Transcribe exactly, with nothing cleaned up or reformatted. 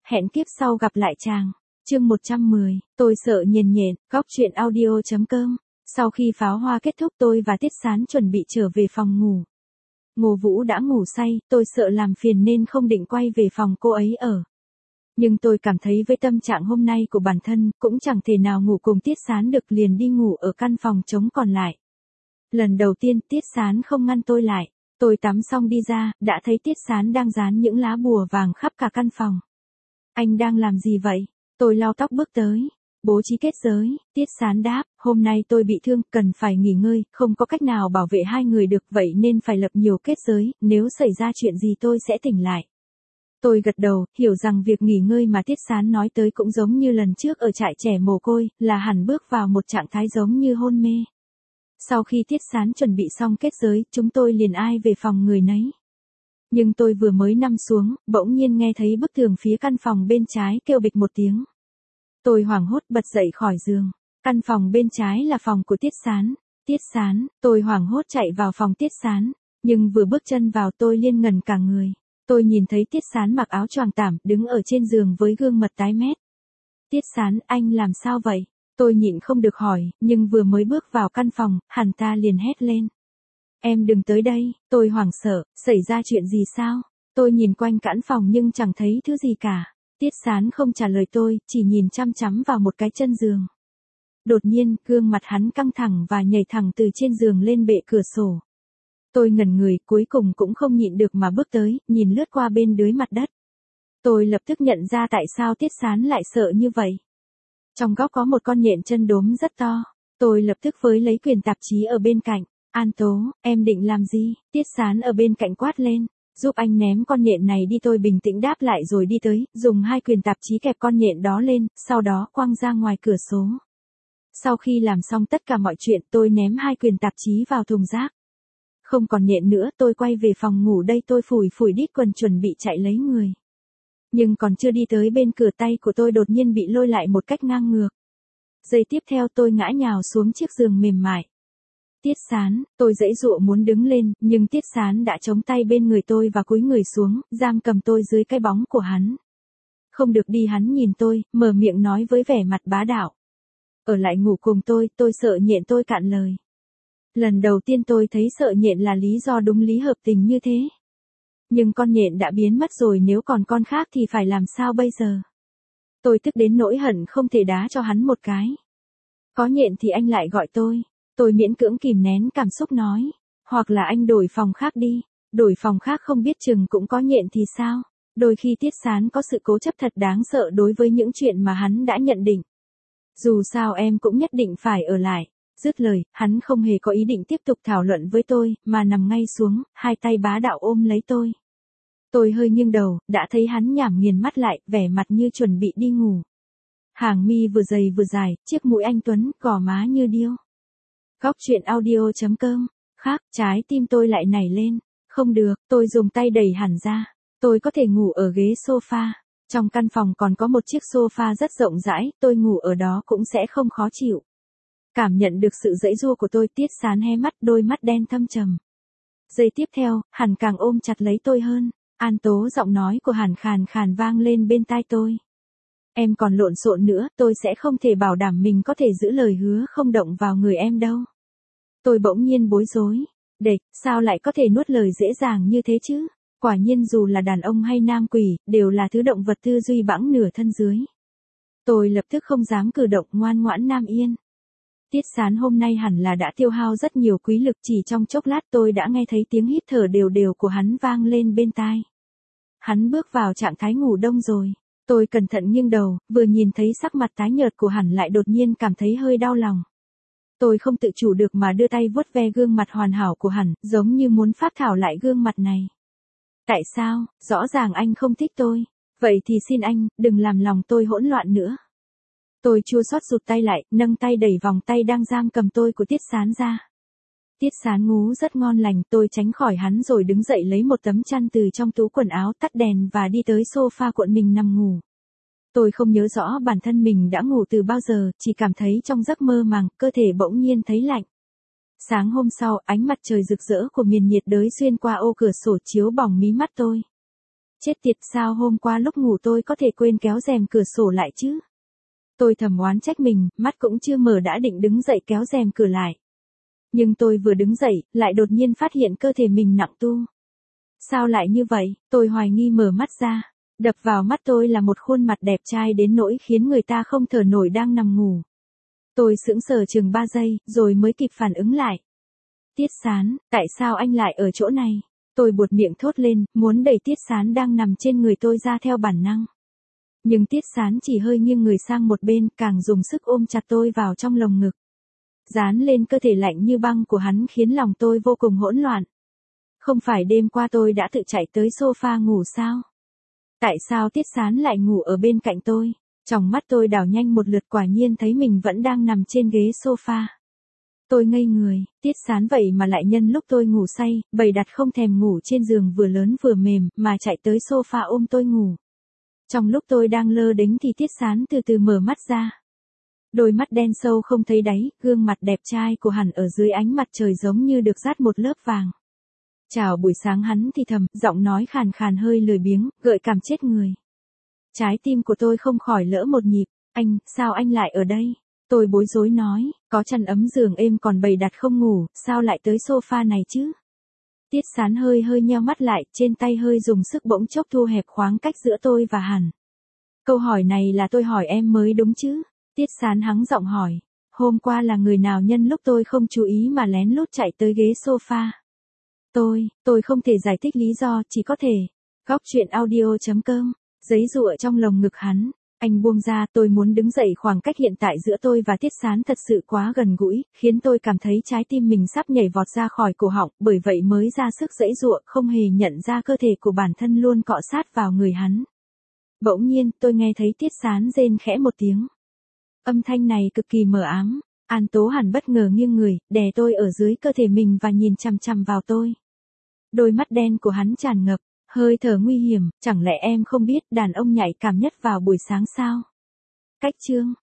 hẹn kiếp sau gặp lại chàng. Chương một trăm mười, tôi sợ nhền nhện, góc truyện audio.com. Sau khi pháo hoa kết thúc tôi và Tiết Sán chuẩn bị trở về phòng ngủ. Ngô Vũ đã ngủ say, tôi sợ làm phiền nên không định quay về phòng cô ấy ở. Nhưng tôi cảm thấy với tâm trạng hôm nay của bản thân, cũng chẳng thể nào ngủ cùng Tiết Sán được, liền đi ngủ ở căn phòng trống còn lại. Lần đầu tiên Tiết Sán không ngăn tôi lại. Tôi tắm xong đi ra, đã thấy Tiết Sán đang dán những lá bùa vàng khắp cả căn phòng. Anh đang làm gì vậy? Tôi lau tóc bước tới. Bố trí kết giới. Tiết Sán đáp, hôm nay tôi bị thương, cần phải nghỉ ngơi, không có cách nào bảo vệ hai người được, vậy nên phải lập nhiều kết giới, nếu xảy ra chuyện gì tôi sẽ tỉnh lại. Tôi gật đầu, hiểu rằng việc nghỉ ngơi mà Tiết Sán nói tới cũng giống như lần trước ở trại trẻ mồ côi, là hẳn bước vào một trạng thái giống như hôn mê. Sau khi Tiết Sán chuẩn bị xong kết giới, chúng tôi liền ai về phòng người nấy. Nhưng tôi vừa mới nằm xuống, bỗng nhiên nghe thấy bức tường phía căn phòng bên trái kêu bịch một tiếng. Tôi hoảng hốt bật dậy khỏi giường. Căn phòng bên trái là phòng của Tiết Sán. Tiết Sán, tôi hoảng hốt chạy vào phòng Tiết Sán. Nhưng vừa bước chân vào tôi liên ngần cả người. Tôi nhìn thấy Tiết Sán mặc áo choàng tảm, đứng ở trên giường với gương mặt tái mét. Tiết Sán, anh làm sao vậy? Tôi nhịn không được hỏi, nhưng vừa mới bước vào căn phòng, hắn ta liền hét lên. Em đừng tới đây. Tôi hoảng sợ, xảy ra chuyện gì sao? Tôi nhìn quanh cãn phòng nhưng chẳng thấy thứ gì cả. Tiết Sán không trả lời tôi, chỉ nhìn chăm chăm vào một cái chân giường. Đột nhiên, gương mặt hắn căng thẳng và nhảy thẳng từ trên giường lên bệ cửa sổ. Tôi ngẩn người, cuối cùng cũng không nhịn được mà bước tới, nhìn lướt qua bên dưới mặt đất. Tôi lập tức nhận ra tại sao Tiết Sán lại sợ như vậy. Trong góc có một con nhện chân đốm rất to. Tôi lập tức với lấy quyển tạp chí ở bên cạnh. An Tố, em định làm gì? Tiết Sán ở bên cạnh quát lên. Giúp anh ném con nhện này đi, tôi bình tĩnh đáp lại rồi đi tới, dùng hai quyển tạp chí kẹp con nhện đó lên, sau đó quăng ra ngoài cửa sổ. Sau khi làm xong tất cả mọi chuyện, tôi ném hai quyển tạp chí vào thùng rác. Không còn nhện nữa, tôi quay về phòng ngủ đây, tôi phủi phủi đít quần chuẩn bị chạy lấy người. Nhưng còn chưa đi tới bên cửa, tay của tôi đột nhiên bị lôi lại một cách ngang ngược. Giây tiếp theo tôi ngã nhào xuống chiếc giường mềm mại. Tiết Sán, tôi giãy giụa muốn đứng lên, nhưng Tiết Sán đã chống tay bên người tôi và cúi người xuống, giam cầm tôi dưới cái bóng của hắn. Không được đi, hắn nhìn tôi, mở miệng nói với vẻ mặt bá đạo. Ở lại ngủ cùng tôi, tôi sợ nhện, tôi cạn lời. Lần đầu tiên tôi thấy sợ nhện là lý do đúng lý hợp tình như thế. Nhưng con nhện đã biến mất rồi, nếu còn con khác thì phải làm sao bây giờ? Tôi tức đến nỗi hận không thể đá cho hắn một cái. Có nhện thì anh lại gọi tôi. Tôi miễn cưỡng kìm nén cảm xúc nói. Hoặc là anh đổi phòng khác đi. Đổi phòng khác không biết chừng cũng có nhện thì sao? Đôi khi Tiết Sán có sự cố chấp thật đáng sợ đối với những chuyện mà hắn đã nhận định. Dù sao em cũng nhất định phải ở lại. Dứt lời, hắn không hề có ý định tiếp tục thảo luận với tôi, mà nằm ngay xuống, hai tay bá đạo ôm lấy tôi. Tôi hơi nghiêng đầu, đã thấy hắn nhảm nghiền mắt lại, vẻ mặt như chuẩn bị đi ngủ. Hàng mi vừa dày vừa dài, chiếc mũi anh tuấn, gò má như điêu. Góc truyện audio.com. Khác, trái tim tôi lại nảy lên. Không được, tôi dùng tay đẩy hẳn ra. Tôi có thể ngủ ở ghế sofa. Trong căn phòng còn có một chiếc sofa rất rộng rãi, tôi ngủ ở đó cũng sẽ không khó chịu. Cảm nhận được sự giãy giụa của tôi, Tiết Sán hé mắt, đôi mắt đen thâm trầm. Giây tiếp theo, hắn càng ôm chặt lấy tôi hơn. An Tố, giọng nói của hắn khàn khàn vang lên bên tai tôi. Em còn lộn xộn nữa, tôi sẽ không thể bảo đảm mình có thể giữ lời hứa không động vào người em đâu. Tôi bỗng nhiên bối rối. Địch, sao lại có thể nuốt lời dễ dàng như thế chứ? Quả nhiên dù là đàn ông hay nam quỷ, đều là thứ động vật tư duy bẵng nửa thân dưới. Tôi lập tức không dám cử động, ngoan ngoãn nam yên. Tiết Sán hôm nay hẳn là đã tiêu hao rất nhiều quý lực, chỉ trong chốc lát tôi đã nghe thấy tiếng hít thở đều đều của hắn vang lên bên tai. Hắn bước vào trạng thái ngủ đông rồi. Tôi cẩn thận nghiêng đầu, vừa nhìn thấy sắc mặt tái nhợt của hắn lại đột nhiên cảm thấy hơi đau lòng. Tôi không tự chủ được mà đưa tay vuốt ve gương mặt hoàn hảo của hắn, giống như muốn phác thảo lại gương mặt này. Tại sao? Rõ ràng anh không thích tôi. Vậy thì xin anh, đừng làm lòng tôi hỗn loạn nữa. Tôi chua xót rụt tay lại, nâng tay đẩy vòng tay đang giam cầm tôi của Tiết Sán ra. Tiết Sán ngủ rất ngon lành, tôi tránh khỏi hắn rồi đứng dậy lấy một tấm chăn từ trong túi quần áo, tắt đèn và đi tới sofa cuộn mình nằm ngủ. Tôi không nhớ rõ bản thân mình đã ngủ từ bao giờ, chỉ cảm thấy trong giấc mơ màng, cơ thể bỗng nhiên thấy lạnh. Sáng hôm sau, ánh mặt trời rực rỡ của miền nhiệt đới xuyên qua ô cửa sổ chiếu bỏng mí mắt tôi. Chết tiệt, sao hôm qua lúc ngủ tôi có thể quên kéo rèm cửa sổ lại chứ? Tôi thầm oán trách mình, mắt cũng chưa mở đã định đứng dậy kéo rèm cửa lại. Nhưng tôi vừa đứng dậy, lại đột nhiên phát hiện cơ thể mình nặng tu. Sao lại như vậy? Tôi hoài nghi mở mắt ra. Đập vào mắt tôi là một khuôn mặt đẹp trai đến nỗi khiến người ta không thở nổi đang nằm ngủ. Tôi sững sờ chừng ba giây, rồi mới kịp phản ứng lại. Tiết Sán, tại sao anh lại ở chỗ này? Tôi buột miệng thốt lên, muốn đẩy Tiết Sán đang nằm trên người tôi ra theo bản năng. Nhưng Tiết Sán chỉ hơi nghiêng người sang một bên, càng dùng sức ôm chặt tôi vào trong lồng ngực. Dán lên cơ thể lạnh như băng của hắn khiến lòng tôi vô cùng hỗn loạn. Không phải đêm qua tôi đã tự chạy tới sofa ngủ sao? Tại sao Tiết Sán lại ngủ ở bên cạnh tôi? Trong mắt tôi đảo nhanh một lượt, quả nhiên thấy mình vẫn đang nằm trên ghế sofa. Tôi ngây người, Tiết Sán vậy mà lại nhân lúc tôi ngủ say, bày đặt không thèm ngủ trên giường vừa lớn vừa mềm, mà chạy tới sofa ôm tôi ngủ. Trong lúc tôi đang lơ đễnh thì Tiết Sán từ từ mở mắt ra. Đôi mắt đen sâu không thấy đáy, gương mặt đẹp trai của hắn ở dưới ánh mặt trời giống như được dát một lớp vàng. Chào buổi sáng, hắn thì thầm, giọng nói khàn khàn hơi lười biếng, gợi cảm chết người. Trái tim của tôi không khỏi lỡ một nhịp. Anh, sao anh lại ở đây? Tôi bối rối nói, có chăn ấm giường êm còn bày đặt không ngủ, sao lại tới sofa này chứ? Tiết Sán hơi hơi nheo mắt lại, trên tay hơi dùng sức bỗng chốc thu hẹp khoảng cách giữa tôi và hắn. Câu hỏi này là tôi hỏi em mới đúng chứ? Tiết Sán hắng giọng hỏi, hôm qua là người nào nhân lúc tôi không chú ý mà lén lút chạy tới ghế sofa? Tôi, tôi không thể giải thích lý do, chỉ có thể. Góc truyện audio chấm com, giấy giụa trong lồng ngực hắn. Anh buông ra, tôi muốn đứng dậy, khoảng cách hiện tại giữa tôi và Tiết Sán thật sự quá gần gũi, khiến tôi cảm thấy trái tim mình sắp nhảy vọt ra khỏi cổ họng, bởi vậy mới ra sức giãy giụa, không hề nhận ra cơ thể của bản thân luôn cọ sát vào người hắn. Bỗng nhiên, tôi nghe thấy Tiết Sán rên khẽ một tiếng. Âm thanh này cực kỳ mờ ám. An Tố Hàn bất ngờ nghiêng người, đè tôi ở dưới cơ thể mình và nhìn chằm chằm vào tôi. Đôi mắt đen của hắn tràn ngập hơi thở nguy hiểm, chẳng lẽ em không biết đàn ông nhạy cảm nhất vào buổi sáng sao? Cách chương